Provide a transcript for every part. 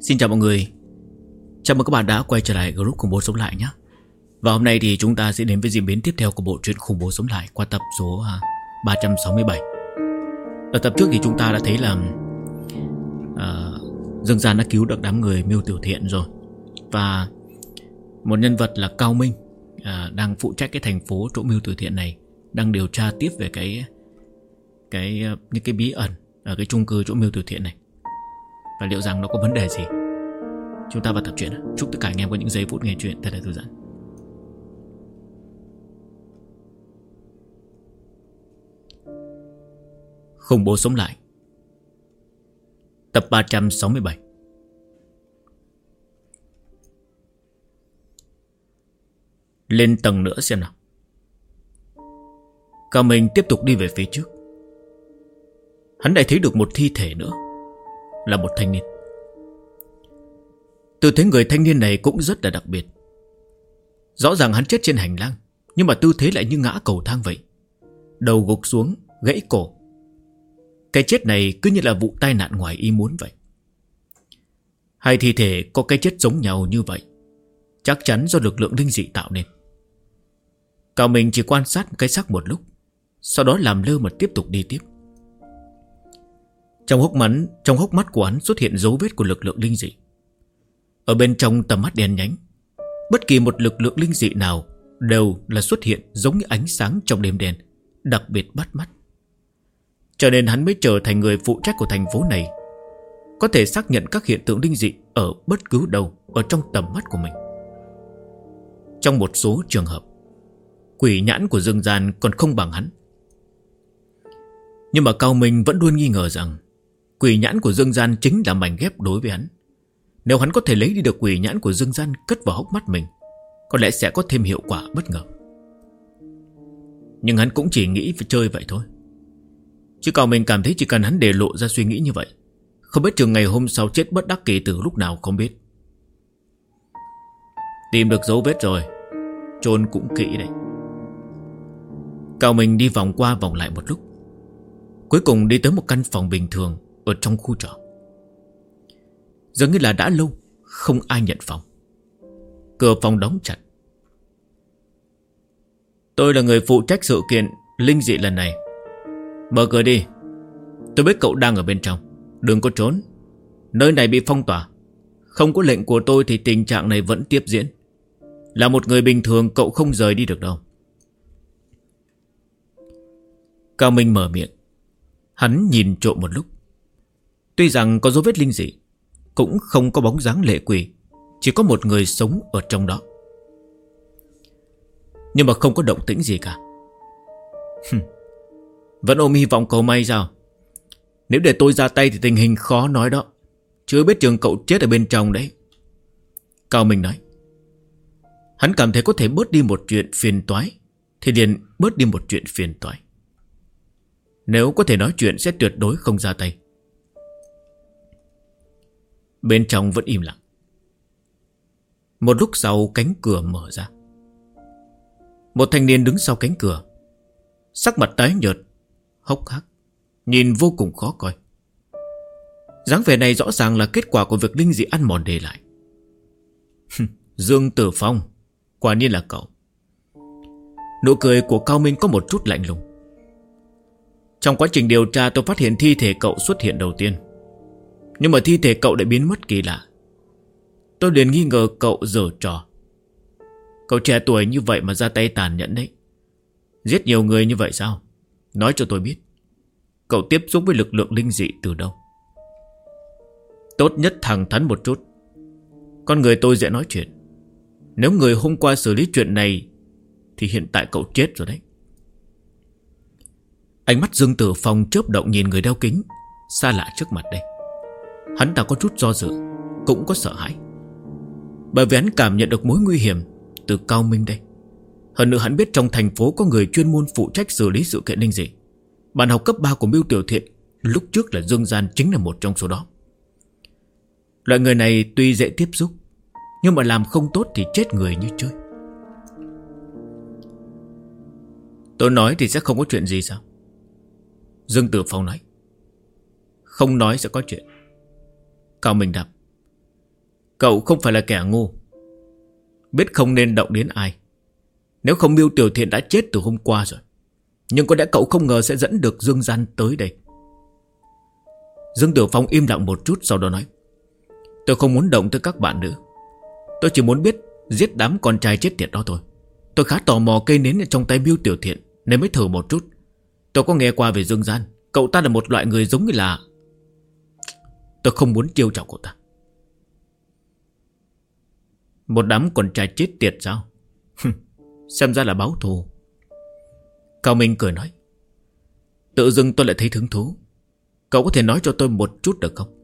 Xin chào mọi người. Chào mừng các bạn đã quay trở lại group khủng bố sống lại nhé. Và hôm nay thì chúng ta sẽ đến với diễn biến tiếp theo của bộ truyện khủng bố sống lại qua tập số 367. Ở tập trước thì chúng ta đã thấy là Dương Gian đã cứu được đám người Miêu Tiểu Thiện rồi. Và một nhân vật là Cao Minh đang phụ trách cái thành phố chỗ Miêu Tiểu Thiện này, đang điều tra tiếp về những cái bí ẩn ở cái chung cư chỗ Miêu Tiểu Thiện này. Và liệu rằng nó có vấn đề gì? Chúng ta vào tập truyện. Chúc tất cả anh em có những giây phút nghe chuyện thật là thư giãn. Khủng bố sống lại, tập 367. Lên tầng nữa xem nào. Cao Minh tiếp tục đi về phía trước. Hắn lại thấy được một thi thể nữa, là một thanh niên. Tư thế người thanh niên này cũng rất là đặc biệt. Rõ ràng hắn chết trên hành lang, nhưng mà tư thế lại như ngã cầu thang vậy. Đầu gục xuống, gãy cổ. Cái chết này cứ như là vụ tai nạn ngoài ý muốn vậy. Hai thi thể có cái chết giống nhau như vậy, chắc chắn do lực lượng linh dị tạo nên. Cao Minh chỉ quan sát cái xác một lúc, sau đó làm lơ mà tiếp tục đi tiếp. Trong hốc mắt của hắn xuất hiện dấu vết của lực lượng linh dị. Ở bên trong tầm mắt đen nhánh, bất kỳ một lực lượng linh dị nào đều là xuất hiện giống như ánh sáng trong đêm đen, đặc biệt bắt mắt. Cho nên hắn mới trở thành người phụ trách của thành phố này, có thể xác nhận các hiện tượng linh dị ở bất cứ đâu ở trong tầm mắt của mình. Trong một số trường hợp, quỷ nhãn của Dương Gian còn không bằng hắn. Nhưng mà Cao Minh vẫn luôn nghi ngờ rằng quỷ nhãn của Dương Gian chính là mảnh ghép đối với hắn. Nếu hắn có thể lấy đi được quỷ nhãn của Dương Gian cất vào hốc mắt mình, có lẽ sẽ có thêm hiệu quả bất ngờ. Nhưng hắn cũng chỉ nghĩ phải chơi vậy thôi. Chứ Cao Minh cảm thấy chỉ cần hắn để lộ ra suy nghĩ như vậy, không biết chừng ngày hôm sau chết bất đắc kỳ tử lúc nào không biết. Tìm được dấu vết rồi, chôn cũng kỹ đấy. Cao Minh đi vòng qua vòng lại một lúc, cuối cùng đi tới một căn phòng bình thường ở trong khu trọ. Dường như là đã lâu không ai nhận phòng. Cửa phòng đóng chặt. Tôi là người phụ trách sự kiện linh dị lần này. Mở cửa đi. Tôi biết cậu đang ở bên trong, đừng có trốn. Nơi này bị phong tỏa. Không có lệnh của tôi thì tình trạng này vẫn tiếp diễn. Là một người bình thường cậu không rời đi được đâu. Cao Minh mở miệng. Hắn nhìn trộm một lúc. Tuy rằng có dấu vết linh dị, cũng không có bóng dáng lệ quỷ, chỉ có một người sống ở trong đó. Nhưng mà không có động tĩnh gì cả. Vẫn ôm hy vọng cầu may sao? Nếu để tôi ra tay thì tình hình khó nói đó. Chưa biết chừng cậu chết ở bên trong đấy. Cao Minh nói. Hắn cảm thấy có thể bớt đi một chuyện phiền toái thì liền bớt đi một chuyện phiền toái. Nếu có thể nói chuyện sẽ tuyệt đối không ra tay. Bên trong vẫn im lặng. Một lúc sau cánh cửa mở ra. Một thanh niên đứng sau cánh cửa, sắc mặt tái nhợt, hốc hác, nhìn vô cùng khó coi. Dáng vẻ này rõ ràng là kết quả của việc linh dị ăn mòn để lại. Dương Tử Phong, quả nhiên là cậu. Nụ cười của Cao Minh có một chút lạnh lùng. Trong quá trình điều tra tôi phát hiện thi thể cậu xuất hiện đầu tiên, nhưng mà thi thể cậu đã biến mất kỳ lạ. Tôi liền nghi ngờ cậu giở trò. Cậu trẻ tuổi như vậy mà ra tay tàn nhẫn đấy. Giết nhiều người như vậy sao? Nói cho tôi biết, cậu tiếp xúc với lực lượng linh dị từ đâu? Tốt nhất thẳng thắn một chút. Con người tôi dễ nói chuyện. Nếu người hôm qua xử lý chuyện này thì hiện tại cậu chết rồi đấy. Ánh mắt Dương Tử Phong chớp động nhìn người đeo kính xa lạ trước mặt đây. Hắn ta có chút do dự, cũng có sợ hãi, bởi vì hắn cảm nhận được mối nguy hiểm từ Cao Minh đây. Hơn nữa hắn biết trong thành phố có người chuyên môn phụ trách xử lý sự kiện linh dị. Bạn học cấp 3 của Miêu Tiểu Thiện lúc trước là Dương Gian chính là một trong số đó. Loại người này tuy dễ tiếp xúc, nhưng mà làm không tốt thì chết người như chơi. Tôi nói thì sẽ không có chuyện gì sao? Dương Tử Phong nói. Không nói sẽ có chuyện. Cao Minh đáp. Cậu không phải là kẻ ngu, biết không nên động đến ai. Nếu không Miêu Tiểu Thiện đã chết từ hôm qua rồi. Nhưng có lẽ cậu không ngờ sẽ dẫn được Dương Gian tới đây. Dương Tử Phong im lặng một chút, sau đó nói: tôi không muốn động tới các bạn nữa. Tôi chỉ muốn biết giết đám con trai chết tiệt đó thôi. Tôi khá tò mò cây nến ở trong tay Miêu Tiểu Thiện, nên mới thử một chút. Tôi có nghe qua về Dương Gian, cậu ta là một loại người giống như là... Tôi không muốn trêu chọc cậu ta. Một đám con trai chết tiệt sao? Xem ra là báo thù. Cao Minh cười nói: tự dưng tôi lại thấy hứng thú. Cậu có thể nói cho tôi một chút được không?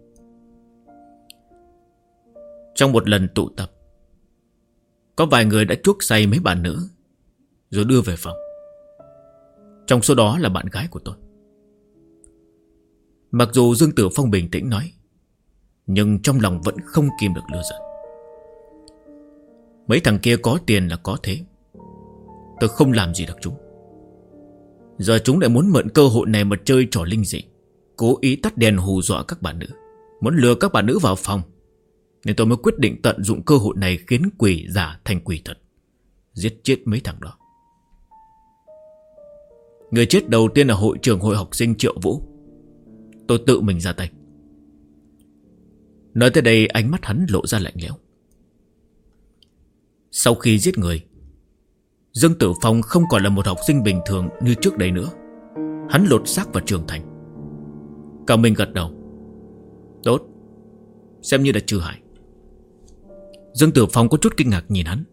Trong một lần tụ tập, có vài người đã chuốc say mấy bạn nữ rồi đưa về phòng. Trong số đó là bạn gái của tôi. Mặc dù Dương Tử Phong bình tĩnh nói, nhưng trong lòng vẫn không kìm được lửa giận. Mấy thằng kia có tiền là có thế, tôi không làm gì được chúng. Giờ chúng lại muốn mượn cơ hội này mà chơi trò linh dị, cố ý tắt đèn hù dọa các bạn nữ, muốn lừa các bạn nữ vào phòng. Nên tôi mới quyết định tận dụng cơ hội này khiến quỷ giả thành quỷ thật, giết chết mấy thằng đó. Người chết đầu tiên là hội trưởng hội học sinh Triệu Vũ. Tôi tự mình ra tay. Nói tới đây ánh mắt hắn lộ ra lạnh lẽo. Sau khi giết người, Dương Tử Phong không còn là một học sinh bình thường như trước đây nữa. Hắn lột xác và trưởng thành. Cao Minh gật đầu. Tốt, xem như là trừ hại. Dương Tử Phong có chút kinh ngạc nhìn hắn.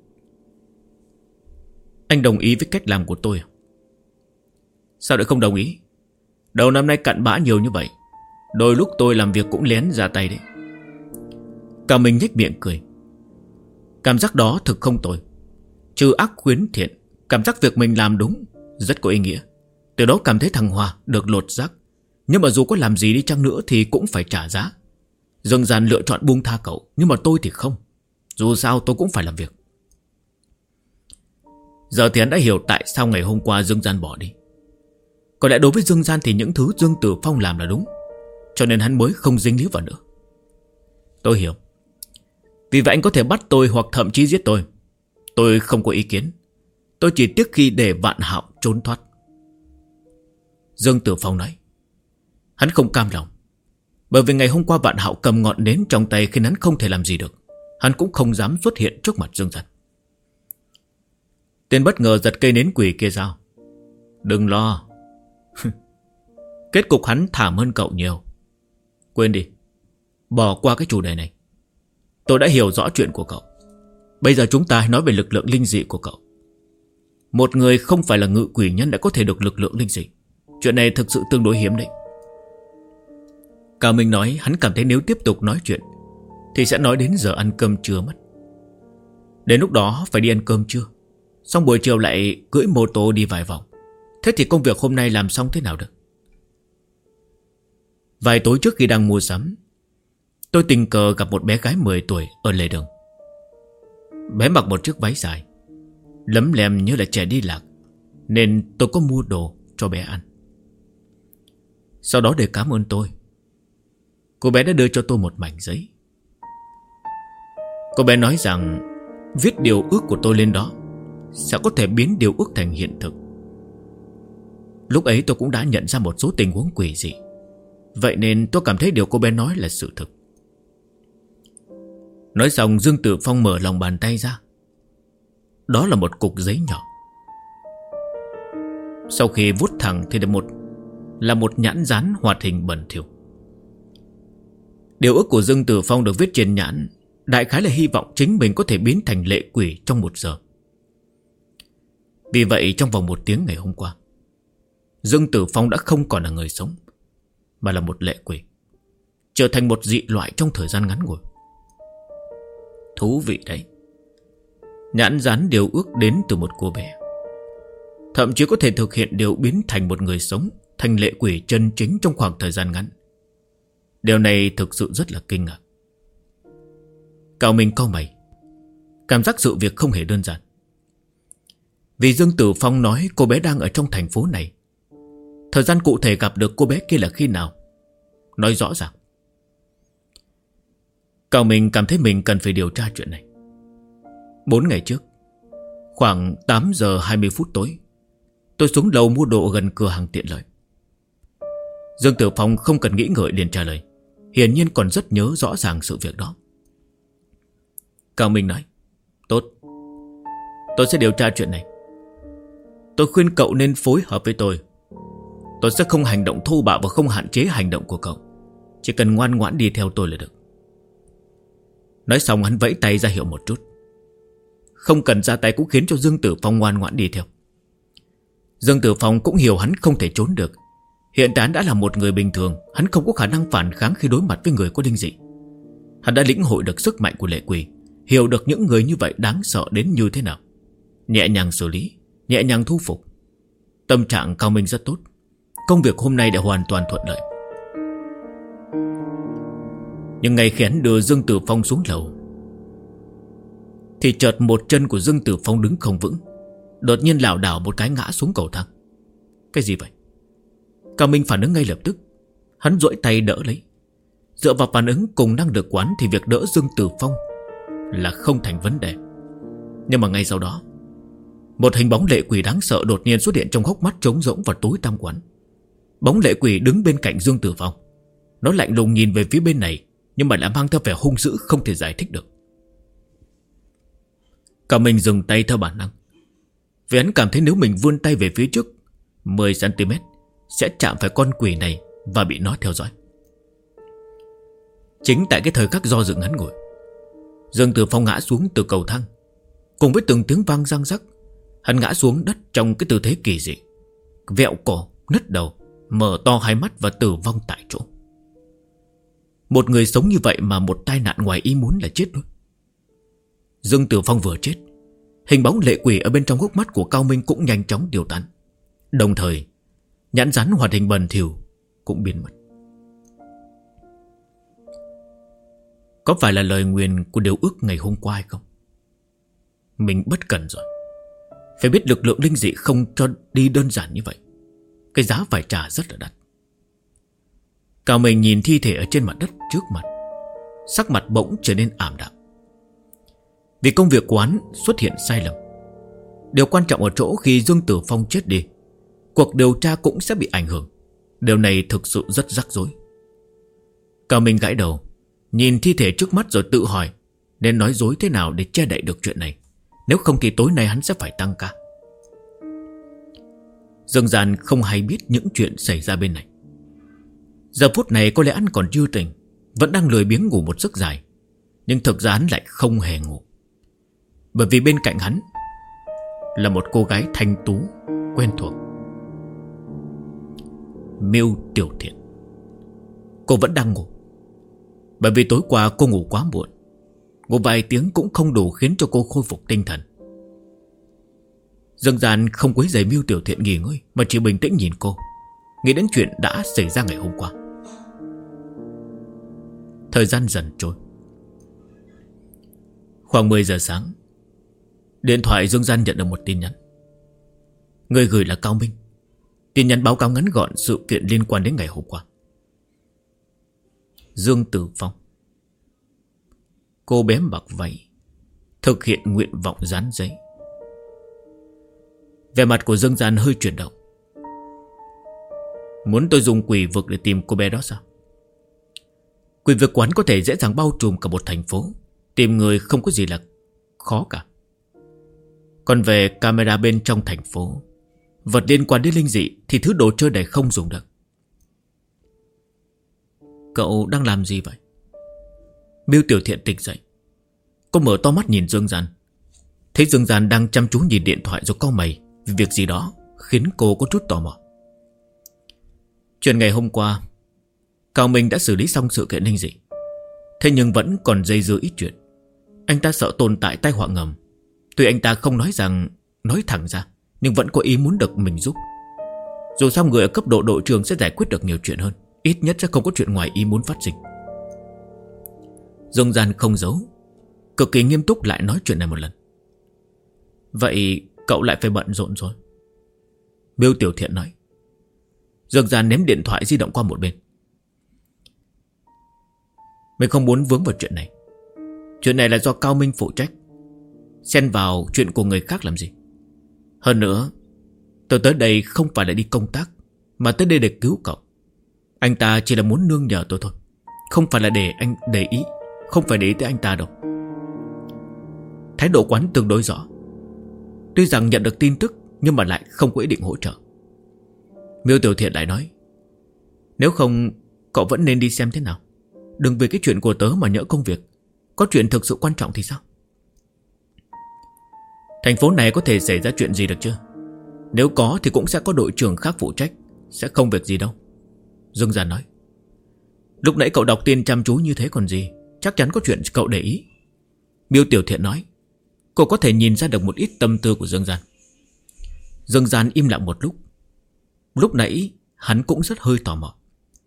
Anh đồng ý với cách làm của tôi à? Sao lại không đồng ý? Đầu năm nay cặn bã nhiều như vậy, đôi lúc tôi làm việc cũng lén ra tay đấy. Cao Minh nhếch miệng cười. Cảm giác đó thực không tồi. Trừ ác khuyến thiện, cảm giác việc mình làm đúng, rất có ý nghĩa. Từ đó cảm thấy thằng Hòa được lột xác. Nhưng mà dù có làm gì đi chăng nữa thì cũng phải trả giá. Dương Gian lựa chọn buông tha cậu, nhưng mà tôi thì không. Dù sao tôi cũng phải làm việc. Giờ thì hắn đã hiểu tại sao ngày hôm qua Dương Gian bỏ đi. Có lẽ đối với Dương Gian thì những thứ Dương Tử Phong làm là đúng, cho nên hắn mới không dính líu vào nữa. Tôi hiểu. Vì vậy anh có thể bắt tôi hoặc thậm chí giết tôi. Tôi không có ý kiến. Tôi chỉ tiếc khi để Vạn Hạo trốn thoát. Dương Tử Phong nói. Hắn không cam lòng, bởi vì ngày hôm qua Vạn Hạo cầm ngọn nến trong tay khiến hắn không thể làm gì được. Hắn cũng không dám xuất hiện trước mặt Dương Gian. Tên bất ngờ giật cây nến quỷ kia sao? Đừng lo. Kết cục hắn thảm hơn cậu nhiều. Quên đi, bỏ qua cái chủ đề này. Tôi đã hiểu rõ chuyện của cậu. Bây giờ chúng ta hãy nói về lực lượng linh dị của cậu. Một người không phải là ngự quỷ nhân đã có thể được lực lượng linh dị. Chuyện này thực sự tương đối hiếm đấy. Cao Minh nói hắn cảm thấy nếu tiếp tục nói chuyện thì sẽ nói đến giờ ăn cơm trưa mất. Đến lúc đó phải đi ăn cơm trưa, xong buổi chiều lại cưỡi mô tô đi vài vòng. Thế thì công việc hôm nay làm xong thế nào được? Vài tối trước khi đang mua sắm, tôi tình cờ gặp một bé gái 10 tuổi ở lề đường. Bé mặc một chiếc váy dài, lấm lem như là trẻ đi lạc, nên tôi có mua đồ cho bé ăn. Sau đó để cảm ơn tôi, cô bé đã đưa cho tôi một mảnh giấy. Cô bé nói rằng viết điều ước của tôi lên đó sẽ có thể biến điều ước thành hiện thực. Lúc ấy tôi cũng đã nhận ra một số tình huống quỷ dị, vậy nên tôi cảm thấy điều cô bé nói là sự thực. Nói xong Dương Tử Phong mở lòng bàn tay ra. Đó là một cục giấy nhỏ. Sau khi vuốt thẳng thì là một nhãn dán hoạt hình bẩn thỉu. Điều ước của Dương Tử Phong được viết trên nhãn đại khái là hy vọng chính mình có thể biến thành lệ quỷ trong 1 giờ. Vì vậy trong vòng 1 tiếng ngày hôm qua, Dương Tử Phong đã không còn là người sống, mà là một lệ quỷ, trở thành một dị loại trong thời gian ngắn ngủi. Thú vị đấy. Nhãn dán điều ước đến từ một cô bé, thậm chí có thể thực hiện điều biến thành một người sống, thành lệ quỷ chân chính trong khoảng thời gian ngắn. Điều này thực sự rất là kinh ngạc. Cao Minh cau mày, cảm giác sự việc không hề đơn giản. Vì Dương Tử Phong nói cô bé đang ở trong thành phố này. Thời gian cụ thể gặp được cô bé kia là khi nào? Nói rõ ràng. Cao Minh cảm thấy mình cần phải điều tra chuyện này. 4 ngày trước, khoảng 8 giờ 20 phút tối, tôi xuống lầu mua đồ gần cửa hàng tiện lợi. Dương Tử Phong không cần nghĩ ngợi liền trả lời, hiển nhiên còn rất nhớ rõ ràng sự việc đó. Cao Minh nói, tốt, tôi sẽ điều tra chuyện này. Tôi khuyên cậu nên phối hợp với tôi. Tôi sẽ không hành động thô bạo và không hạn chế hành động của cậu. Chỉ cần ngoan ngoãn đi theo tôi là được. Nói xong hắn vẫy tay ra hiệu một chút. Không cần ra tay cũng khiến cho Dương Tử Phong ngoan ngoãn đi theo. Dương Tử Phong cũng hiểu hắn không thể trốn được. Hiện tại hắn đã là một người bình thường, hắn không có khả năng phản kháng khi đối mặt với người có linh dị. Hắn đã lĩnh hội được sức mạnh của lệ quỷ, hiểu được những người như vậy đáng sợ đến như thế nào. Nhẹ nhàng xử lý, nhẹ nhàng thu phục. Tâm trạng Cao Minh rất tốt. Công việc hôm nay đã hoàn toàn thuận lợi. Nhưng ngay khi hắn đưa Dương Tử Phong xuống lầu, thì chợt một chân của Dương Tử Phong đứng không vững, đột nhiên lảo đảo một cái ngã xuống cầu thang. Cái gì vậy? Cao Minh phản ứng ngay lập tức. Hắn duỗi tay đỡ lấy. Dựa vào phản ứng cùng năng lực quán thì việc đỡ Dương Tử Phong là không thành vấn đề. Nhưng mà ngay sau đó, một hình bóng lệ quỷ đáng sợ đột nhiên xuất hiện trong hốc mắt trống rỗng và tối tăm quán. Bóng lệ quỷ đứng bên cạnh Dương Tử Phong. Nó lạnh lùng nhìn về phía bên này, nhưng mà lại mang theo vẻ hung dữ không thể giải thích được. Cao Minh dừng tay theo bản năng, vì hắn cảm thấy nếu mình vươn tay về phía trước 10cm sẽ chạm phải con quỷ này và bị nó theo dõi. Chính tại cái thời khắc do dự ngắn ngủi, Dương Tử Phong ngã xuống từ cầu thang. Cùng với từng tiếng vang răng rắc, hắn ngã xuống đất trong cái tư thế kỳ dị, vẹo cổ, nứt đầu, mở to hai mắt và tử vong tại chỗ. Một người sống như vậy mà một tai nạn ngoài ý muốn là chết luôn. Dương Tử Phong vừa chết, hình bóng lệ quỷ ở bên trong hốc mắt của Cao Minh cũng nhanh chóng tiêu tán. Đồng thời, nhãn rắn hoạt hình bẩn thỉu cũng biến mất. Có phải là lời nguyền của điều ước ngày hôm qua hay không? Mình bất cẩn rồi. Phải biết lực lượng linh dị không cho đi đơn giản như vậy. Cái giá phải trả rất là đắt. Cao Minh nhìn thi thể ở trên mặt đất trước mặt, sắc mặt bỗng trở nên ảm đạm. Vì công việc của hắn xuất hiện sai lầm. Điều quan trọng ở chỗ khi Dương Tử Phong chết đi, cuộc điều tra cũng sẽ bị ảnh hưởng. Điều này thực sự rất rắc rối. Cao Minh gãi đầu, nhìn thi thể trước mắt rồi tự hỏi nên nói dối thế nào để che đậy được chuyện này. Nếu không thì tối nay hắn sẽ phải tăng ca. Dương Gian không hay biết những chuyện xảy ra bên này. Giờ phút này có lẽ hắn còn chưa tỉnh, vẫn đang lười biếng ngủ một giấc dài. Nhưng thực ra hắn lại không hề ngủ, bởi vì bên cạnh hắn là một cô gái thanh tú quen thuộc, Miêu Tiểu Thiện. Cô vẫn đang ngủ, bởi vì tối qua cô ngủ quá muộn. Ngủ vài tiếng cũng không đủ khiến cho cô khôi phục tinh thần. Dương Gian không quấy rầy Miêu Tiểu Thiện nghỉ ngơi, mà chỉ bình tĩnh nhìn cô, nghĩ đến chuyện đã xảy ra ngày hôm qua. Thời gian dần trôi. Khoảng 10 giờ sáng, điện thoại Dương Gian nhận được một tin nhắn. Người gửi là Cao Minh. Tin nhắn báo cáo ngắn gọn sự kiện liên quan đến ngày hôm qua. Dương Tử Phong. Cô bé mặc váy, thực hiện nguyện vọng dán giấy. Vẻ mặt của Dương Gian hơi chuyển động. Muốn tôi dùng quỷ vực để tìm cô bé đó sao? Quỷ vực quán có thể dễ dàng bao trùm cả một thành phố. Tìm người không có gì là khó cả. Còn về camera bên trong thành phố, vật liên quan đến linh dị thì thứ đồ chơi này không dùng được. Cậu đang làm gì vậy? Miêu Tiểu Thiện tỉnh dậy. Cô mở to mắt nhìn Dương Gian. Thấy Dương Gian đang chăm chú nhìn điện thoại rồi cau mày vì việc gì đó, khiến cô có chút tò mò. Chuyện ngày hôm qua, Cao Minh đã xử lý xong sự kiện linh dị. Thế nhưng vẫn còn dây dưa ít chuyện. Anh ta sợ tồn tại tai họa ngầm. Tuy anh ta không nói thẳng ra, nhưng vẫn có ý muốn được mình giúp. Dù sao người ở cấp độ đội trưởng sẽ giải quyết được nhiều chuyện hơn. Ít nhất sẽ không có chuyện ngoài ý muốn phát sinh. Dương Gian không giấu, cực kỳ nghiêm túc lại nói chuyện này một lần. Vậy cậu lại phải bận rộn rồi, Miêu Tiểu Thiện nói. Dương Gian ném điện thoại di động qua một bên. Mình không muốn vướng vào chuyện này. Chuyện này là do Cao Minh phụ trách, xen vào chuyện của người khác làm gì. Hơn nữa, tôi tới đây không phải là đi công tác, mà tới đây để cứu cậu. Anh ta chỉ là muốn nương nhờ tôi thôi, không phải là để anh để ý, không phải để ý tới anh ta đâu. Thái độ quán tương đối rõ. Tuy rằng nhận được tin tức, nhưng mà lại không có ý định hỗ trợ. Miêu Tiểu Thiện lại nói, nếu không cậu vẫn nên đi xem thế nào. Đừng vì cái chuyện của tớ mà nhỡ công việc. Có chuyện thực sự quan trọng thì sao? Thành phố này có thể xảy ra chuyện gì được chưa? Nếu có thì cũng sẽ có đội trưởng khác phụ trách, sẽ không việc gì đâu. Dương Giản nói, lúc nãy cậu đọc tin chăm chú như thế còn gì, chắc chắn có chuyện cậu để ý. Miêu Tiểu Thiện nói. Cô có thể nhìn ra được một ít tâm tư của Dương Giản. Dương Giản im lặng một lúc. Lúc nãy hắn cũng rất hơi tò mò.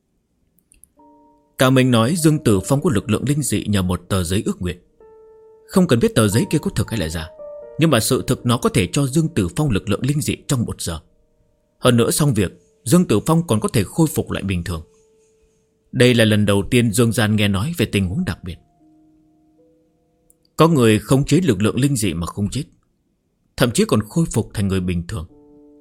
Cao Minh nói Dương Tử Phong có lực lượng linh dị nhờ một tờ giấy ước nguyện. Không cần biết tờ giấy kia có thực hay là giả, nhưng mà sự thực nó có thể cho Dương Tử Phong lực lượng linh dị trong 1 giờ. Hơn nữa xong việc, Dương Tử Phong còn có thể khôi phục lại bình thường. Đây là lần đầu tiên Dương Giản nghe nói về tình huống đặc biệt. Có người khống chế lực lượng linh dị mà không chết, thậm chí còn khôi phục thành người bình thường.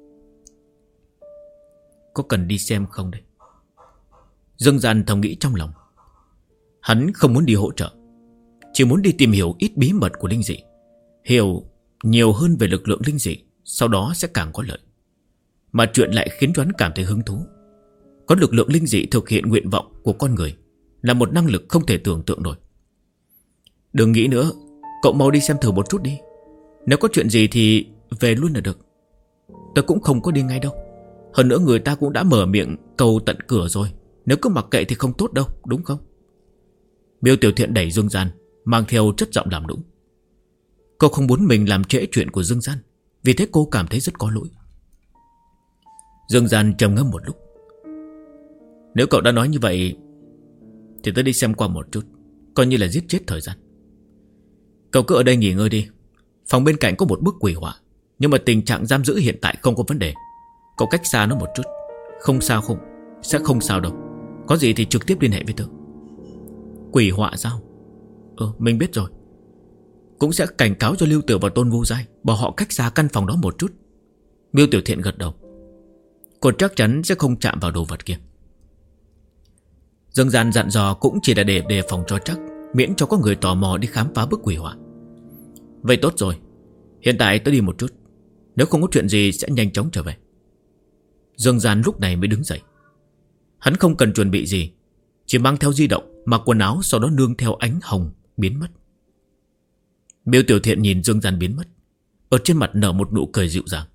Có cần đi xem không đây? Dương Giản thầm nghĩ trong lòng. Hắn không muốn đi hỗ trợ, chỉ muốn đi tìm hiểu ít bí mật của linh dị, hiểu nhiều hơn về lực lượng linh dị, sau đó sẽ càng có lợi. Mà chuyện lại khiến cho hắn cảm thấy hứng thú. Có lực lượng linh dị thực hiện nguyện vọng của con người là một năng lực không thể tưởng tượng nổi. Đừng nghĩ nữa, cậu mau đi xem thử một chút đi. Nếu có chuyện gì thì về luôn là được. Tôi cũng không có đi ngay đâu. Hơn nữa người ta cũng đã mở miệng cầu tận cửa rồi. Nếu cứ mặc kệ thì không tốt đâu, đúng không? Miêu Tiểu Thiện đẩy Dương Giản, mang theo chất giọng làm nũng. Cô không muốn mình làm trễ chuyện của Dương Giản, vì thế cô cảm thấy rất có lỗi. Dương Giản trầm ngâm một lúc. Nếu cậu đã nói như vậy thì tôi đi xem qua một chút, coi như là giết chết thời gian. Cậu cứ ở đây nghỉ ngơi đi. Phòng bên cạnh có một bức quỷ họa, nhưng mà tình trạng giam giữ hiện tại không có vấn đề. Cậu cách xa nó một chút. Không sao không, sẽ không sao đâu. Có gì thì trực tiếp liên hệ với tôi. Quỷ họa sao? Mình biết rồi. Cũng sẽ cảnh cáo cho Lưu Tử và Tôn Vô Giai bảo họ cách xa căn phòng đó một chút. Miêu Tiểu Thiện gật đầu. Cô chắc chắn sẽ không chạm vào đồ vật kia. Dương Giản dặn dò cũng chỉ là để đề phòng cho chắc, miễn cho có người tò mò đi khám phá bức quỷ họa. Vậy tốt rồi, hiện tại tôi đi một chút, nếu không có chuyện gì sẽ nhanh chóng trở về. Dương Giản lúc này mới đứng dậy. Hắn không cần chuẩn bị gì, chỉ mang theo di động, mặc quần áo, sau đó nương theo ánh hồng biến mất. Miêu Tiểu Thiện nhìn Dương Giản biến mất, ở trên mặt nở một nụ cười dịu dàng.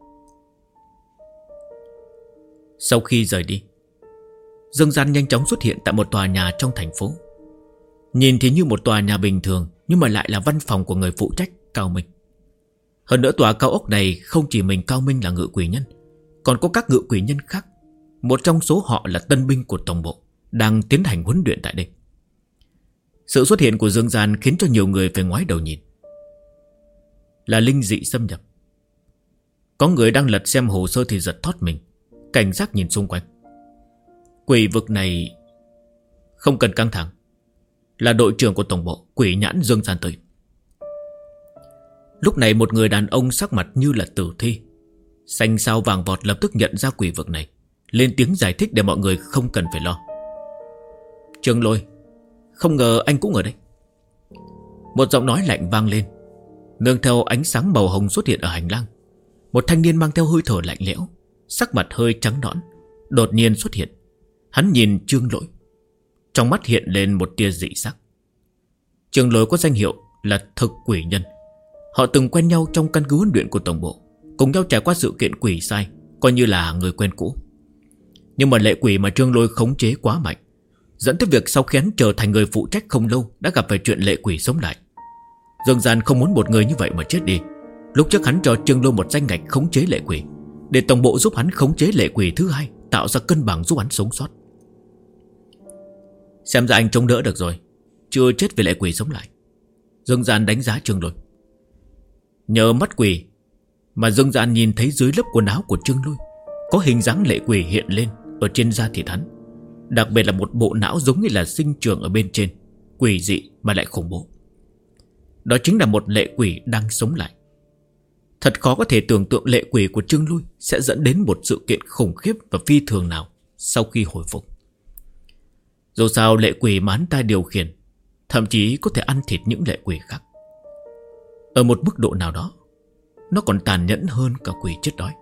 Sau khi rời đi, Dương Giản nhanh chóng xuất hiện tại một tòa nhà trong thành phố. Nhìn thì như một tòa nhà bình thường, nhưng mà lại là văn phòng của người phụ trách Cao Minh. Hơn nữa tòa cao ốc này không chỉ mình Cao Minh là ngự quỷ nhân, còn có các ngự quỷ nhân khác. Một trong số họ là tân binh của tổng bộ, đang tiến hành huấn luyện tại đây. Sự xuất hiện của Dương Giản khiến cho nhiều người phải ngoái đầu nhìn. Là linh dị xâm nhập. Có người đang lật xem hồ sơ thì giật thót mình, cảnh giác nhìn xung quanh. Quỷ vực này không cần căng thẳng, là đội trưởng của tổng bộ Quỷ Nhãn Dương Giản tới. Lúc này một người đàn ông sắc mặt như là tử thi, xanh xao vàng vọt lập tức nhận ra quỷ vực này, lên tiếng giải thích để mọi người không cần phải lo. Trương Lôi, không ngờ anh cũng ở đây. Một giọng nói lạnh vang lên, nương theo ánh sáng màu hồng xuất hiện ở hành lang. Một thanh niên mang theo hơi thở lạnh lẽo, sắc mặt hơi trắng nõn, đột nhiên xuất hiện. Hắn nhìn Trương Lỗi, trong mắt hiện lên một tia dị sắc. Trương Lỗi có danh hiệu là Thực Quỷ Nhân. Họ từng quen nhau trong căn cứ huấn luyện của tổng bộ, cùng nhau trải qua sự kiện quỷ sai, coi như là người quen cũ. Nhưng mà lệ quỷ mà Trương Lôi khống chế quá mạnh, dẫn tới việc sau khi hắn trở thành người phụ trách không lâu đã gặp phải chuyện lệ quỷ sống lại. Dương Giản không muốn một người như vậy mà chết đi. Lúc trước hắn cho Trương Lôi một danh ngạch khống chế lệ quỷ, để tổng bộ giúp hắn khống chế lệ quỷ thứ hai, tạo ra cân bằng giúp hắn sống sót. Xem ra anh chống đỡ được rồi, chưa chết vì lệ quỷ sống lại. Dương Giản đánh giá Trương Lôi. Nhờ mắt quỷ mà Dương Giản nhìn thấy dưới lớp quần áo của Trương Lôi có hình dáng lệ quỷ hiện lên ở trên da thịt hắn. Đặc biệt là một bộ não giống như là sinh trường ở bên trên, quỷ dị mà lại khủng bố. đó chính là một lệ quỷ đang sống lại. Thật khó có thể tưởng tượng lệ quỷ của Trương Lôi sẽ dẫn đến một sự kiện khủng khiếp và phi thường nào sau khi hồi phục. Dù sao lệ quỷ mà hắn ta điều khiển thậm chí có thể ăn thịt những lệ quỷ khác. Ở một mức độ nào đó, nó còn tàn nhẫn hơn cả quỷ chết đói.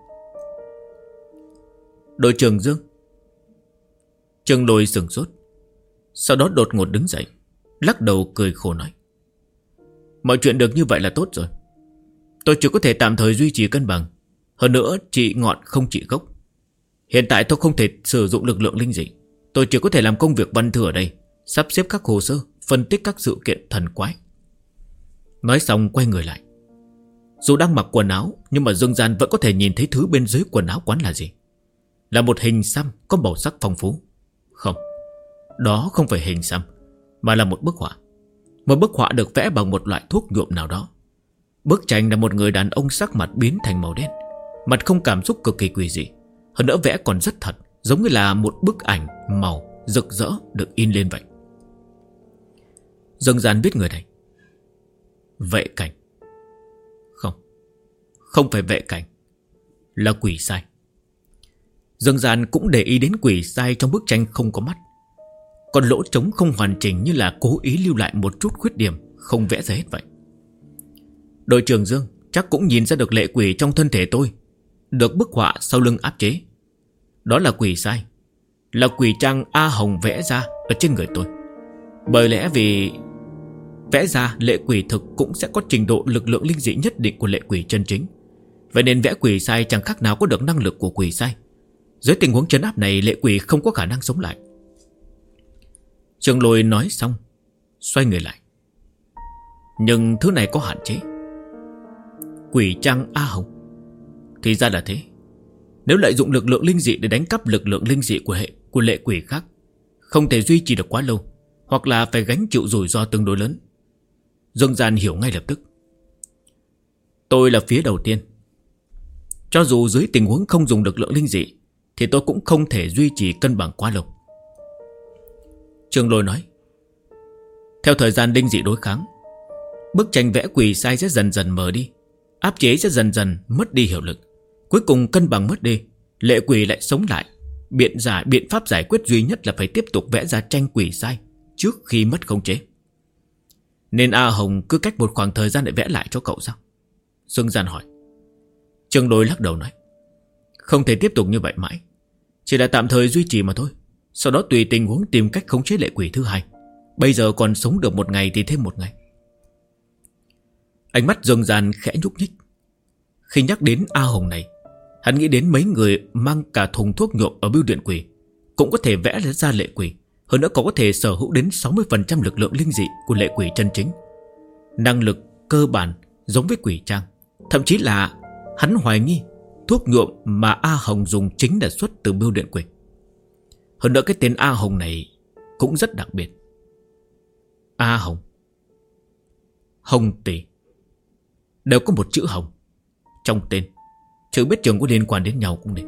Đội trưởng Dương. Trương Lôi sửng sốt, sau đó đột ngột đứng dậy, lắc đầu cười khổ nói: mọi chuyện được như vậy là tốt rồi. Tôi chỉ có thể tạm thời duy trì cân bằng. Hơn nữa trị ngọn không trị gốc. Hiện tại tôi không thể sử dụng lực lượng linh dị. Tôi chỉ có thể làm công việc văn thư ở đây, sắp xếp các hồ sơ, phân tích các sự kiện thần quái. Nói xong quay người lại. Dù đang mặc quần áo, nhưng mà Dương Gian vẫn có thể nhìn thấy thứ bên dưới quần áo quán là gì. Là một hình xăm có màu sắc phong phú. Không, đó không phải hình xăm, mà là một bức họa. Một bức họa được vẽ bằng một loại thuốc nhuộm nào đó. Bức tranh là một người đàn ông sắc mặt biến thành màu đen, mặt không cảm xúc, cực kỳ quỷ dị. Hơn nữa vẽ còn rất thật, giống như là một bức ảnh màu rực rỡ được in lên vậy. Dương Gian biết người này. Vệ Cảnh. Không, không phải Vệ Cảnh, là Quỷ Sai. Dương Gian cũng để ý đến Quỷ Sai trong bức tranh không có mắt. Còn lỗ trống không hoàn chỉnh như là cố ý lưu lại một chút khuyết điểm, không vẽ ra hết vậy. Đội trưởng Dương chắc cũng nhìn ra được lệ quỷ trong thân thể tôi được bức họa sau lưng áp chế. Đó là Quỷ Sai, là quỷ trang A Hồng vẽ ra ở trên người tôi. Bởi lẽ vì vẽ ra lệ quỷ thực cũng sẽ có trình độ lực lượng linh dị nhất định của lệ quỷ chân chính. Vậy nên vẽ Quỷ Sai chẳng khác nào có được năng lực của Quỷ Sai. Dưới tình huống trấn áp này, lệ quỷ không có khả năng sống lại. Trương Lôi nói xong, xoay người lại. Nhưng thứ này có hạn chế. Quỷ trang A Hồng. Thì ra là thế. Nếu lợi dụng lực lượng linh dị để đánh cắp lực lượng linh dị của lệ quỷ khác, không thể duy trì được quá lâu, hoặc là phải gánh chịu rủi ro tương đối lớn. Dương Gian hiểu ngay lập tức. Tôi là phía đầu tiên. Cho dù dưới tình huống không dùng lực lượng linh dị, thì tôi cũng không thể duy trì cân bằng quá lâu. Trương Lôi nói: theo thời gian linh dị đối kháng, bức tranh vẽ Quỷ Sai sẽ dần dần mờ đi, áp chế sẽ dần dần mất đi hiệu lực. Cuối cùng cân bằng mất đi, lệ quỷ lại sống lại. Biện pháp giải quyết duy nhất là phải tiếp tục vẽ ra tranh Quỷ Sai trước khi mất khống chế. Nên A Hồng cứ cách một khoảng thời gian để vẽ lại cho cậu sao? Dương Gian hỏi. Trương Lôi lắc đầu nói: không thể tiếp tục như vậy mãi, chỉ là tạm thời duy trì mà thôi. Sau đó tùy tình huống tìm cách khống chế lệ quỷ thứ hai. Bây giờ còn sống được một ngày thì thêm một ngày. Ánh mắt Dương Gian khẽ nhúc nhích. Khi nhắc đến A Hồng này, hắn nghĩ đến mấy người mang cả thùng thuốc nhuộm ở bưu điện quỷ cũng có thể vẽ ra lệ quỷ. Hơn nữa còn có thể sở hữu đến 60% lực lượng linh dị của lệ quỷ chân chính. Năng lực cơ bản giống với quỷ trang. Thậm chí là hắn hoài nghi thuốc nhuộm mà A Hồng dùng chính là xuất từ bưu điện quỷ. Hơn nữa cái tên A Hồng này cũng rất đặc biệt. A Hồng, Hồng Tỷ, đều có một chữ Hồng trong tên. Chứ biết trường có liên quan đến nhau cũng được.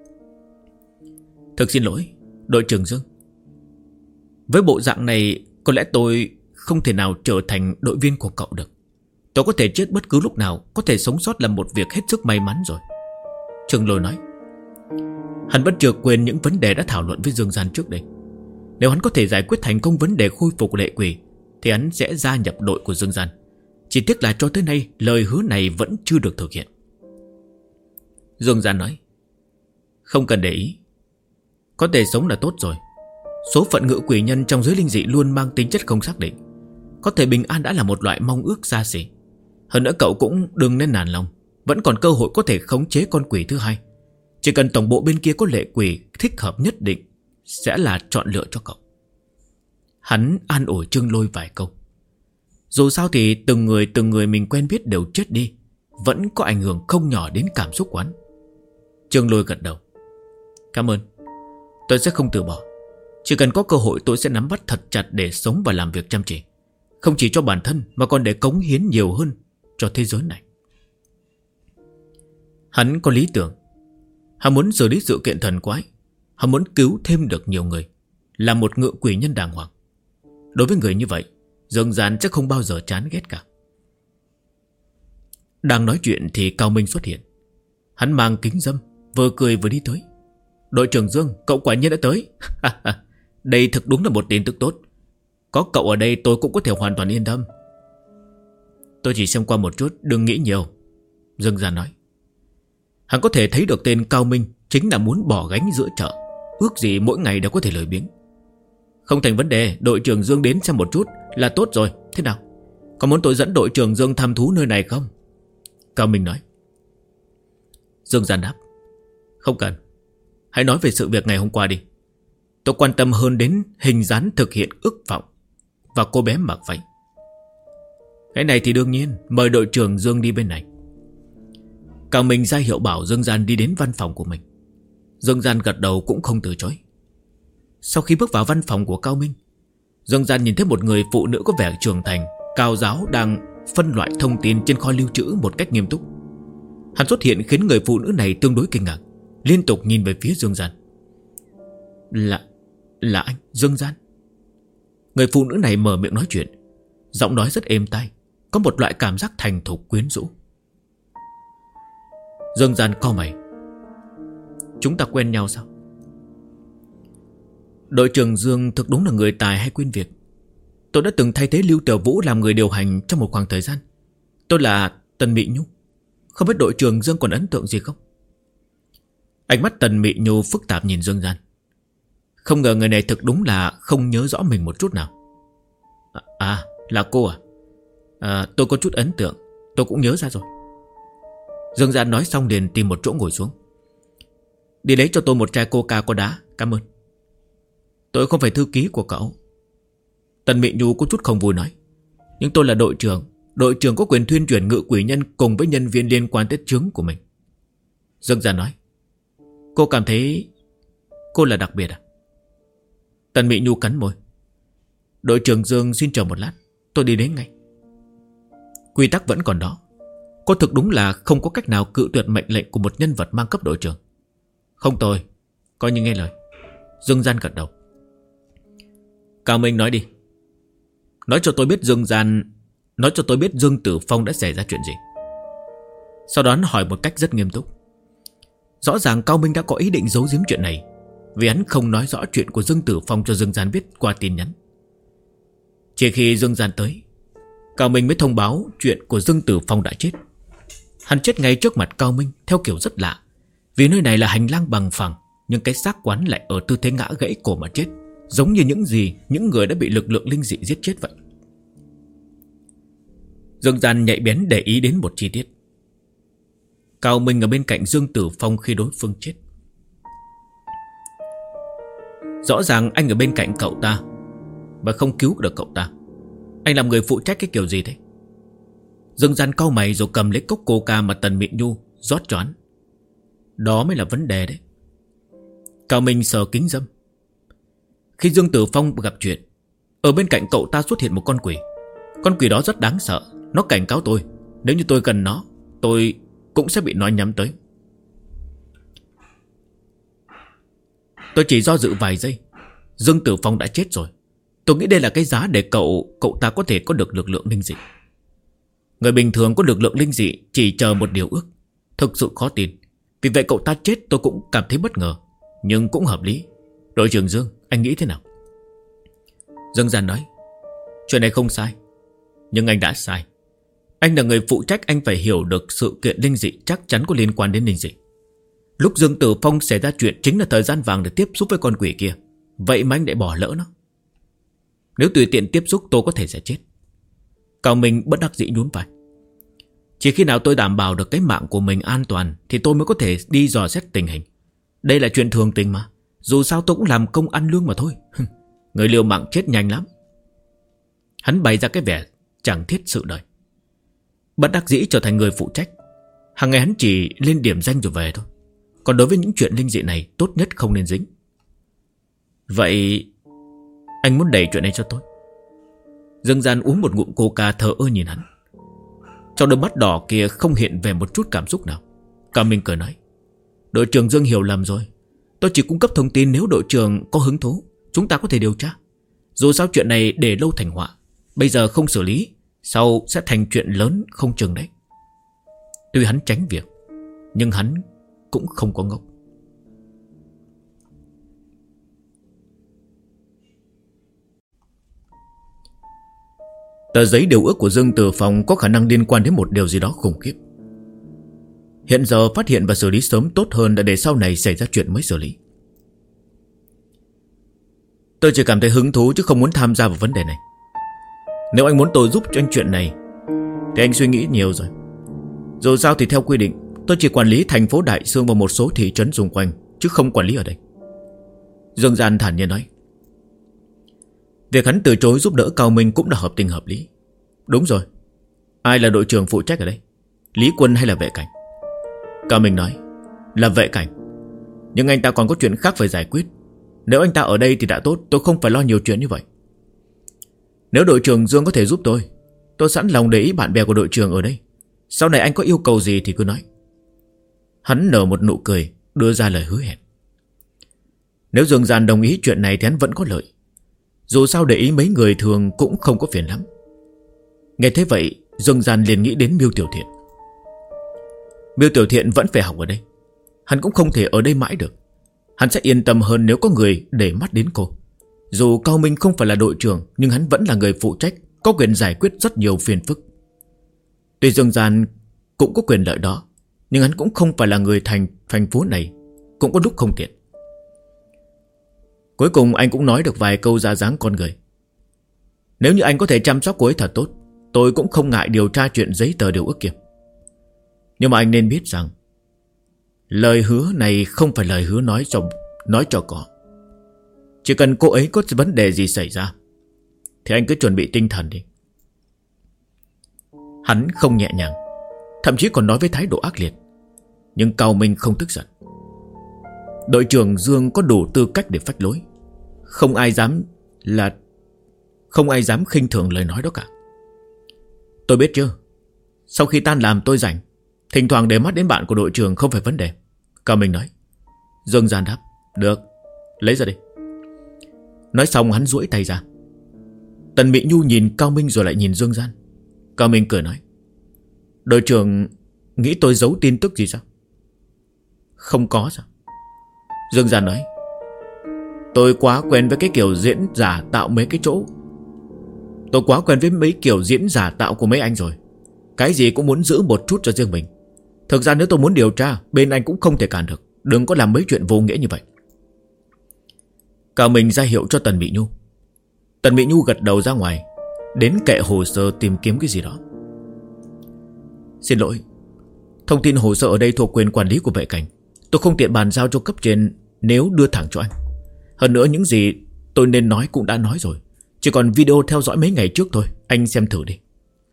Thực xin lỗi đội trưởng Dương, với bộ dạng này có lẽ tôi không thể nào trở thành đội viên của cậu được. Tôi có thể chết bất cứ lúc nào, có thể sống sót là một việc hết sức may mắn rồi. Trương Lôi nói. Hắn vẫn chưa quên những vấn đề đã thảo luận với Dương Gian trước đây. Nếu hắn có thể giải quyết thành công vấn đề khôi phục lệ quỷ, thì hắn sẽ gia nhập đội của Dương Gian. Chỉ tiếc là cho tới nay lời hứa này vẫn chưa được thực hiện. Dương Gian nói: không cần để ý, có thể sống là tốt rồi. Số phận ngự quỷ nhân trong giới linh dị luôn mang tính chất không xác định. Có thể bình an đã là một loại mong ước xa xỉ. Hơn nữa cậu cũng đừng nên nản lòng, vẫn còn cơ hội có thể khống chế con quỷ thứ hai. Chỉ cần tổng bộ bên kia có lệ quỷ thích hợp nhất định sẽ là chọn lựa cho cậu. Hắn an ủi Trương Lôi vài câu. Dù sao thì từng người mình quen biết đều chết đi, vẫn có ảnh hưởng không nhỏ đến cảm xúc của hắn. Trương Lôi gật đầu. Cảm ơn, tôi sẽ không từ bỏ. Chỉ cần có cơ hội tôi sẽ nắm bắt thật chặt để sống và làm việc chăm chỉ. Không chỉ cho bản thân mà còn để cống hiến nhiều hơn cho thế giới này. Hắn có lý tưởng. Hắn muốn xử lý sự kiện thần quái. Hắn muốn cứu thêm được nhiều người, là một ngự quỷ nhân đàng hoàng. Đối với người như vậy, Dương Gian chắc không bao giờ chán ghét cả. Đang nói chuyện thì Cao Minh xuất hiện. Hắn mang kính râm, vừa cười vừa đi tới. Đội trưởng Dương, cậu quả nhiên đã tới. Đây thực đúng là một tin tức tốt. Có cậu ở đây tôi cũng có thể hoàn toàn yên tâm. Tôi chỉ xem qua một chút, đừng nghĩ nhiều, Dương Gian nói. Hắn có thể thấy được tên Cao Minh chính là muốn bỏ gánh giữa chợ, ước gì mỗi ngày đều có thể lười biếng. Không thành vấn đề, đội trưởng Dương đến xem một chút là tốt rồi. Thế nào, có muốn tôi dẫn đội trưởng Dương thăm thú nơi này không? Cao Minh nói. Dương Gian đáp. Không cần, hãy nói về sự việc ngày hôm qua đi. Tôi quan tâm hơn đến hình dáng thực hiện ước vọng và cô bé mặc váy. Cái này thì đương nhiên, mời đội trưởng Dương đi bên này. Cao Minh ra hiệu bảo Dương Gian đi đến văn phòng của mình. Dương Gian gật đầu cũng không từ chối. Sau khi bước vào văn phòng của Cao Minh, Dương Gian nhìn thấy một người phụ nữ có vẻ trưởng thành, cao giáo đang phân loại thông tin trên kho lưu trữ một cách nghiêm túc. Hắn xuất hiện khiến người phụ nữ này tương đối kinh ngạc, liên tục nhìn về phía Dương Gian. Là anh, Dương Gian. Người phụ nữ này mở miệng nói chuyện, giọng nói rất êm tai, có một loại cảm giác thành thục quyến rũ. Dương Gian cau mày. Chúng ta quen nhau sao? Đội trưởng Dương thực đúng là người tài hay quên việc. Tôi đã từng thay thế Lưu Tiểu Vũ làm người điều hành trong một khoảng thời gian. Tôi là Tần Mị Nhu. Không biết đội trưởng Dương còn ấn tượng gì không? Ánh mắt Tần Mị Nhu phức tạp nhìn Dương Gian. Không ngờ người này thực đúng là không nhớ rõ mình một chút nào. Là cô à? Tôi có chút ấn tượng, tôi cũng nhớ ra rồi. Dương Gian nói xong liền tìm một chỗ ngồi xuống. Đi lấy cho tôi một chai coca có đá, cảm ơn. Tôi không phải thư ký của cậu. Tần Mị Nhu có chút không vui nói. Nhưng tôi là đội trưởng. Đội trưởng có quyền thuyên chuyển ngự quỷ nhân cùng với nhân viên liên quan tới chướng của mình. Dương Gian nói. Cô cảm thấy cô là đặc biệt à? Tần Mị Nhu cắn môi. Đội trưởng Dương xin chờ một lát, tôi đi đến ngay. Quy tắc vẫn còn đó. Cô thực đúng là không có cách nào cự tuyệt mệnh lệnh của một nhân vật mang cấp đội trưởng. Không tôi, coi như nghe lời. Dương Gian gật đầu. Cao Minh nói đi. Nói cho tôi biết Dương Tử Phong đã xảy ra chuyện gì. Sau đó hắn hỏi một cách rất nghiêm túc. Rõ ràng Cao Minh đã có ý định giấu giếm chuyện này, vì hắn không nói rõ chuyện của Dương Tử Phong cho Dương Gian biết qua tin nhắn. Chỉ khi Dương Gian tới, Cao Minh mới thông báo chuyện của Dương Tử Phong đã chết. Hắn chết ngay trước mặt Cao Minh theo kiểu rất lạ, vì nơi này là hành lang bằng phẳng, nhưng cái xác quán lại ở tư thế ngã gãy cổ mà chết, giống như những người đã bị lực lượng linh dị giết chết vậy. Dương Gian nhạy bén để ý đến một chi tiết. Cao Minh ở bên cạnh Dương Tử Phong khi đối phương chết. Rõ ràng anh ở bên cạnh cậu ta mà không cứu được cậu ta. Anh làm người phụ trách cái kiểu gì thế? Dương Gian cau mày rồi cầm lấy cốc coca mà Tần Mị Nhu rót cho hắn. Đó mới là vấn đề đấy. Cao Minh sờ kính dâm. Khi Dương Tử Phong gặp chuyện, ở bên cạnh cậu ta xuất hiện một con quỷ. Con quỷ đó rất đáng sợ. Nó cảnh cáo tôi, nếu như tôi gần nó, tôi cũng sẽ bị nó nhắm tới. Tôi chỉ do dự vài giây. Dương Tử Phong đã chết rồi. Tôi nghĩ đây là cái giá để cậu ta có thể có được lực lượng linh dị. Người bình thường có lực lượng linh dị chỉ chờ một điều ước. Thực sự khó tin. Vì vậy cậu ta chết tôi cũng cảm thấy bất ngờ, nhưng cũng hợp lý. Đội trưởng Dương, anh nghĩ thế nào? Dương Gian nói. Chuyện này không sai, nhưng anh đã sai. Anh là người phụ trách, anh phải hiểu được sự kiện linh dị chắc chắn có liên quan đến linh dị. Lúc Dương Tử Phong xảy ra chuyện chính là thời gian vàng để tiếp xúc với con quỷ kia. Vậy mà anh lại bỏ lỡ nó. Nếu tùy tiện tiếp xúc tôi có thể sẽ chết. Cao Minh bất đắc dĩ nhún vai. Chỉ khi nào tôi đảm bảo được cái mạng của mình an toàn thì tôi mới có thể đi dò xét tình hình. Đây là chuyện thường tình mà. Dù sao tôi cũng làm công ăn lương mà thôi. Người liều mạng chết nhanh lắm. Hắn bày ra cái vẻ chẳng thiết sự đời. Bất đắc dĩ trở thành người phụ trách. Hàng ngày hắn chỉ lên điểm danh rồi về thôi. Còn đối với những chuyện linh dị này tốt nhất không nên dính. Vậy anh muốn đẩy chuyện này cho tôi? Dương Gian uống một ngụm coca thờ ơ nhìn hắn. Trong đôi mắt đỏ kia không hiện về một chút cảm xúc nào. Cao Minh cười nói. Đội trưởng Dương hiểu lầm rồi. Tôi chỉ cung cấp thông tin, nếu đội trưởng có hứng thú chúng ta có thể điều tra. Dù sao chuyện này để lâu thành họa. Bây giờ không xử lý, sau sẽ thành chuyện lớn không chừng đấy. Tuy hắn tránh việc, nhưng hắn cũng không có ngốc. Tờ giấy điều ước của Dương Tử Phong có khả năng liên quan đến một điều gì đó khủng khiếp. Hiện giờ phát hiện và xử lý sớm tốt hơn là để sau này xảy ra chuyện mới xử lý. Tôi chỉ cảm thấy hứng thú chứ không muốn tham gia vào vấn đề này. Nếu anh muốn tôi giúp cho anh chuyện này thì anh suy nghĩ nhiều rồi. Dù sao thì theo quy định, tôi chỉ quản lý thành phố Đại Xương và một số thị trấn xung quanh, chứ không quản lý ở đây. Dương Gian thản nhiên nói. Việc hắn từ chối giúp đỡ Cao Minh cũng là hợp tình hợp lý. Đúng rồi, ai là đội trưởng phụ trách ở đây, Lý Quân hay là Vệ Cảnh? Cao Minh nói. Là Vệ Cảnh. Nhưng anh ta còn có chuyện khác phải giải quyết. Nếu anh ta ở đây thì đã tốt, tôi không phải lo nhiều chuyện như vậy. Nếu đội trưởng Dương có thể giúp tôi sẵn lòng để ý bạn bè của đội trưởng ở đây. Sau này anh có yêu cầu gì thì cứ nói. Hắn nở một nụ cười, đưa ra lời hứa hẹn. Nếu Dương Gian đồng ý chuyện này thì hắn vẫn có lợi. Dù sao để ý mấy người thường cũng không có phiền lắm. Nghe thế vậy, Dương Gian liền nghĩ đến Miêu Tiểu Thiện. Miêu Tiểu Thiện vẫn phải học ở đây. Hắn cũng không thể ở đây mãi được. Hắn sẽ yên tâm hơn nếu có người để mắt đến cô. Dù Cao Minh không phải là đội trưởng, nhưng hắn vẫn là người phụ trách, có quyền giải quyết rất nhiều phiền phức. Tuy Dương Gian cũng có quyền lợi đó, nhưng hắn cũng không phải là người thành phố này, cũng có lúc không tiện. Cuối cùng anh cũng nói được vài câu ra dáng con người. Nếu như anh có thể chăm sóc cô ấy thật tốt, tôi cũng không ngại điều tra chuyện giấy tờ điều ước kia. Nhưng mà anh nên biết rằng lời hứa này không phải lời hứa nói cho có. Chỉ cần cô ấy có vấn đề gì xảy ra thì anh cứ chuẩn bị tinh thần đi. Hắn không nhẹ nhàng, thậm chí còn nói với thái độ ác liệt. Nhưng Cao Minh không tức giận. Đội trưởng Dương có đủ tư cách để phách lối. Không ai dám khinh thường lời nói đó cả. Tôi biết chưa, sau khi tan làm tôi rảnh, thỉnh thoảng để mắt đến bạn của đội trưởng không phải vấn đề. Cao Minh nói. Dương Gian đáp. Được, lấy ra đi. Nói xong hắn duỗi tay ra. Tần Mị Nhu nhìn Cao Minh rồi lại nhìn Dương Gian. Cao Minh cười nói. Đội trưởng nghĩ tôi giấu tin tức gì sao? Không có sao? Dương Gian nói. Tôi quá quen với cái kiểu diễn giả tạo mấy cái chỗ. Tôi quá quen với mấy kiểu diễn giả tạo của mấy anh rồi. Cái gì cũng muốn giữ một chút cho riêng mình. Thực ra nếu tôi muốn điều tra, bên anh cũng không thể cản được. Đừng có làm mấy chuyện vô nghĩa như vậy. Cao Minh ra hiệu cho Tần Mị Nhu. Tần Mị Nhu gật đầu ra ngoài, đến kệ hồ sơ tìm kiếm cái gì đó. Xin lỗi, thông tin hồ sơ ở đây thuộc quyền quản lý của Vệ Cảnh. Tôi không tiện bàn giao cho cấp trên nếu đưa thẳng cho anh. Hơn nữa những gì tôi nên nói cũng đã nói rồi. Chỉ còn video theo dõi mấy ngày trước thôi, anh xem thử đi.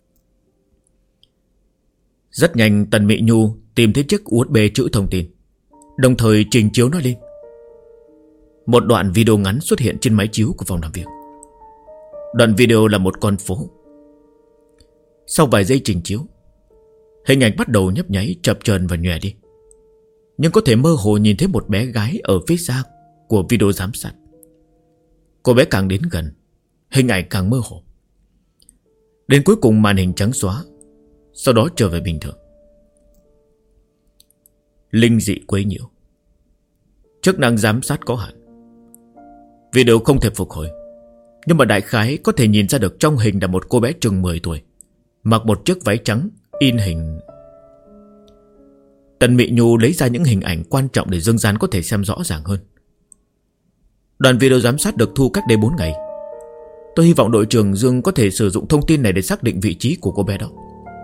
Rất nhanh Tần Mị Nhu tìm thấy chiếc USB trữ thông tin, đồng thời trình chiếu nó lên. Một đoạn video ngắn xuất hiện trên máy chiếu của phòng làm việc. Đoạn video là một con phố. Sau vài giây trình chiếu, hình ảnh bắt đầu nhấp nháy, chập chờn và nhòe đi. Nhưng có thể mơ hồ nhìn thấy một bé gái ở phía xa của video giám sát. Cô bé càng đến gần, hình ảnh càng mơ hồ. Đến cuối cùng màn hình trắng xóa, sau đó trở về bình thường. Linh dị quấy nhiễu, chức năng giám sát có hạn. Video không thể phục hồi, nhưng mà đại khái có thể nhìn ra được trong hình là một cô bé chừng 10 tuổi, mặc một chiếc váy trắng, in hình. Tần Mị Nhu lấy ra những hình ảnh quan trọng để Dương Gian có thể xem rõ ràng hơn. Đoạn video giám sát được thu cách đây 4 ngày. Tôi hy vọng đội trưởng Dương có thể sử dụng thông tin này để xác định vị trí của cô bé đó.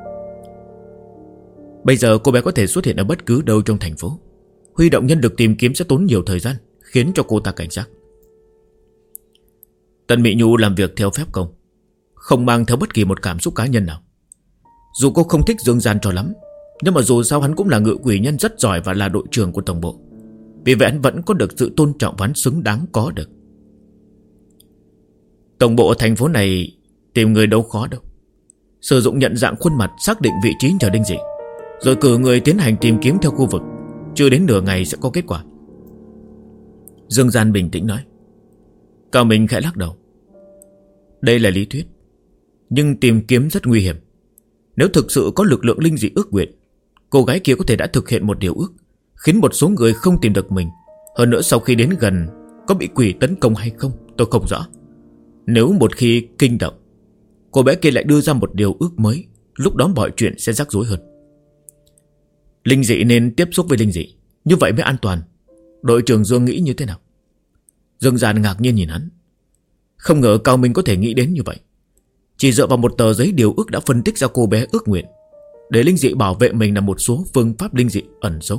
Bây giờ cô bé có thể xuất hiện ở bất cứ đâu trong thành phố. Huy động nhân lực tìm kiếm sẽ tốn nhiều thời gian, khiến cho cô ta cảnh giác. Tần Mị Nhu làm việc theo phép công, không mang theo bất kỳ một cảm xúc cá nhân nào. Dù cô không thích Dương Gian cho lắm, nhưng mà dù sao hắn cũng là ngự quỷ nhân rất giỏi và là đội trưởng của tổng bộ. Vì vậy hắn vẫn có được sự tôn trọng và hắn xứng đáng có được. Tổng bộ ở thành phố này tìm người đâu khó đâu. Sử dụng nhận dạng khuôn mặt xác định vị trí nhờ đinh dị, rồi cử người tiến hành tìm kiếm theo khu vực. Chưa đến nửa ngày sẽ có kết quả. Dương Gian bình tĩnh nói. Cao Minh khẽ lắc đầu. Đây là lý thuyết, nhưng tìm kiếm rất nguy hiểm. Nếu thực sự có lực lượng linh dị ước nguyện cô gái kia có thể đã thực hiện một điều ước, khiến một số người không tìm được mình. Hơn nữa sau khi đến gần có bị quỷ tấn công hay không tôi không rõ. Nếu một khi kinh động, cô bé kia lại đưa ra một điều ước mới, lúc đó mọi chuyện sẽ rắc rối hơn. Linh dị nên tiếp xúc với linh dị, như vậy mới an toàn. Đội trưởng Dương nghĩ như thế nào? Dương Giàn ngạc nhiên nhìn hắn. Không ngờ Cao Minh có thể nghĩ đến như vậy. Chỉ dựa vào một tờ giấy điều ước đã phân tích ra cô bé ước nguyện, để linh dị bảo vệ mình là một số phương pháp linh dị ẩn giấu.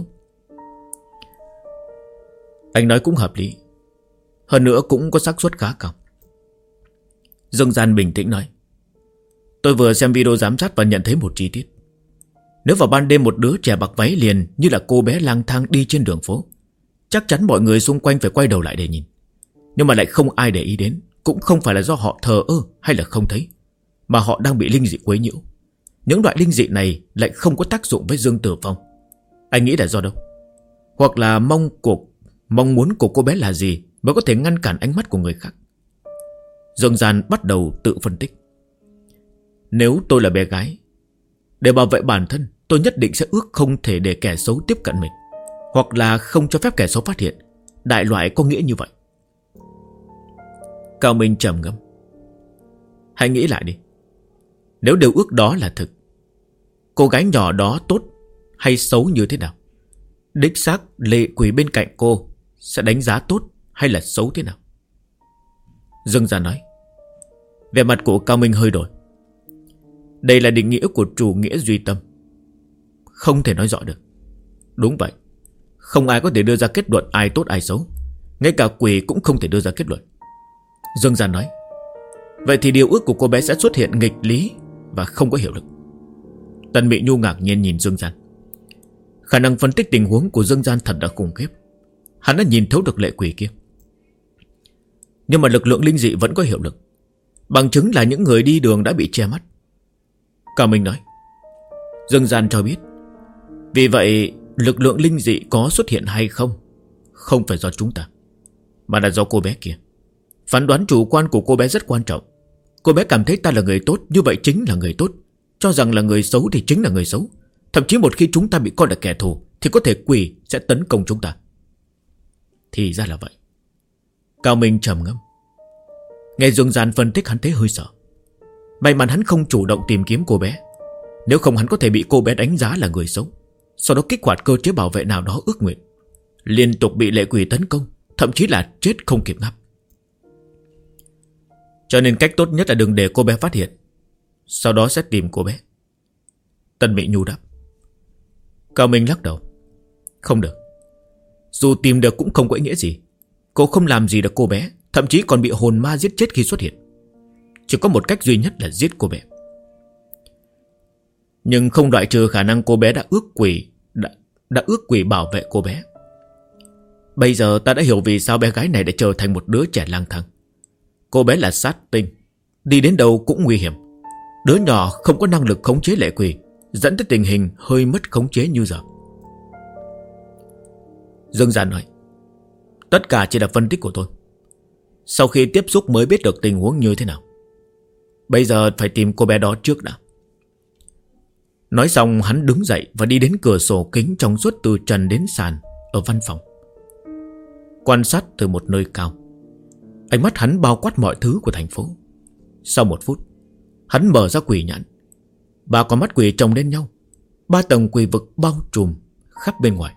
Anh nói cũng hợp lý, hơn nữa cũng có xác suất khá cao. Dương Gian bình tĩnh nói. Tôi vừa xem video giám sát và nhận thấy một chi tiết. Nếu vào ban đêm một đứa trẻ mặc váy liền như là cô bé lang thang đi trên đường phố, chắc chắn mọi người xung quanh phải quay đầu lại để nhìn. Nhưng mà lại không ai để ý đến. Cũng không phải là do họ thờ ơ hay là không thấy, mà họ đang bị linh dị quấy nhiễu. Những loại linh dị này lại không có tác dụng với Dương Tử Phong. Anh nghĩ là do đâu? Hoặc là mong muốn của cô bé là gì mới có thể ngăn cản ánh mắt của người khác? Dương Gian bắt đầu tự phân tích. Nếu tôi là bé gái, để bảo vệ bản thân, tôi nhất định sẽ ước không thể để kẻ xấu tiếp cận mình, hoặc là không cho phép kẻ xấu phát hiện. Đại loại có nghĩa như vậy. Cao Minh trầm ngâm. Hãy nghĩ lại đi. Nếu điều ước đó là thực, cô gái nhỏ đó tốt hay xấu như thế nào? Đích xác lệ quỷ bên cạnh cô sẽ đánh giá tốt hay là xấu thế nào? Dương Gia nói. Vẻ mặt của Cao Minh hơi đổi. Đây là định nghĩa của chủ nghĩa duy tâm, không thể nói rõ được. Đúng vậy, không ai có thể đưa ra kết luận ai tốt ai xấu. Ngay cả quỷ cũng không thể đưa ra kết luận. Dương Gia nói. Vậy thì điều ước của cô bé sẽ xuất hiện nghịch lý và không có hiệu lực. Tần Mị Nhu ngạc nhiên nhìn Dương Gian. Khả năng phân tích tình huống của Dương Gian thật là khủng khiếp. Hắn đã nhìn thấu được lệ quỷ kia. Nhưng mà lực lượng linh dị vẫn có hiệu lực. Bằng chứng là những người đi đường đã bị che mắt. Cao Minh nói. Dương Gian cho biết, vì vậy lực lượng linh dị có xuất hiện hay không không phải do chúng ta, mà là do cô bé kia. Phán đoán chủ quan của cô bé rất quan trọng. Cô bé cảm thấy ta là người tốt, như vậy chính là người tốt. Cho rằng là người xấu thì chính là người xấu. Thậm chí một khi chúng ta bị coi là kẻ thù, thì có thể quỷ sẽ tấn công chúng ta. Thì ra là vậy. Cao Minh trầm ngâm. Nghe Dương Gian phân tích hắn thấy hơi sợ. May mắn hắn không chủ động tìm kiếm cô bé, nếu không hắn có thể bị cô bé đánh giá là người xấu, sau đó kích hoạt cơ chế bảo vệ nào đó ước nguyện, liên tục bị lệ quỷ tấn công, thậm chí là chết không kịp ngáp. Cho nên cách tốt nhất là đừng để cô bé phát hiện, sau đó sẽ tìm cô bé. Tân Mỹ Nhu đáp. Cao Minh lắc đầu. Không được. Dù tìm được cũng không có ý nghĩa gì. Cô không làm gì được cô bé, thậm chí còn bị hồn ma giết chết khi xuất hiện. Chỉ có một cách duy nhất là giết cô bé. Nhưng không loại trừ khả năng cô bé đã ước quỷ bảo vệ cô bé. Bây giờ ta đã hiểu vì sao bé gái này đã trở thành một đứa trẻ lang thang. Cô bé là sát tinh, đi đến đâu cũng nguy hiểm. Đứa nhỏ không có năng lực khống chế lệ quỷ, dẫn tới tình hình hơi mất khống chế như giờ. Dương Gian nói. Tất cả chỉ là phân tích của tôi. Sau khi tiếp xúc mới biết được tình huống như thế nào. Bây giờ phải tìm cô bé đó trước đã. Nói xong hắn đứng dậy và đi đến cửa sổ kính trong suốt từ trần đến sàn ở văn phòng. Quan sát từ một nơi cao. Ánh mắt hắn bao quát mọi thứ của thành phố. Sau 1 phút, hắn mở ra quỷ nhãn. 3 con mắt quỷ chồng lên nhau. 3 tầng quỷ vực bao trùm khắp bên ngoài.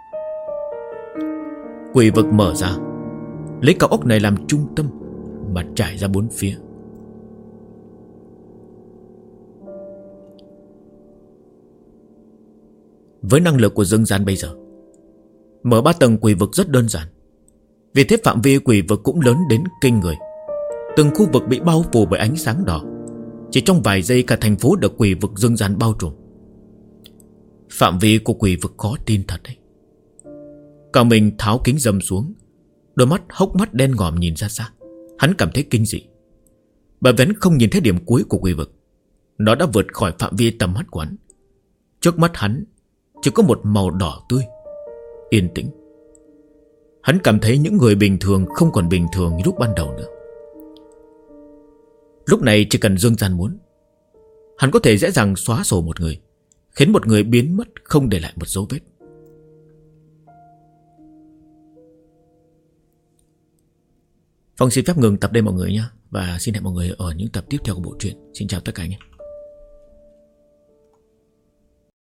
Quỷ vực mở ra, lấy cao ốc này làm trung tâm mà trải ra 4 phía. Với năng lực của Dương Gian bây giờ, mở 3 tầng quỷ vực rất đơn giản. Vì thế phạm vi quỷ vực cũng lớn đến kinh người. Từng khu vực bị bao phủ bởi ánh sáng đỏ. Chỉ trong vài giây cả thành phố được quỷ vực Dương Gian bao trùm. Phạm vi của quỷ vực khó tin thật đấy. Cao Minh tháo kính râm xuống, đôi mắt hốc mắt đen ngòm nhìn ra xa. Hắn cảm thấy kinh dị, bởi vì hắn không nhìn thấy điểm cuối của quỷ vực. Nó đã vượt khỏi phạm vi tầm mắt của hắn. Trước mắt hắn chỉ có một màu đỏ tươi, yên tĩnh. Hắn cảm thấy những người bình thường không còn bình thường như lúc ban đầu nữa. Lúc này chỉ cần Dương Gian muốn, hắn có thể dễ dàng xóa sổ một người, khiến một người biến mất không để lại một dấu vết. Phong xin phép ngừng tập đây mọi người nhé. Và xin hẹn mọi người ở những tập tiếp theo của bộ truyện. Xin chào tất cả anh em.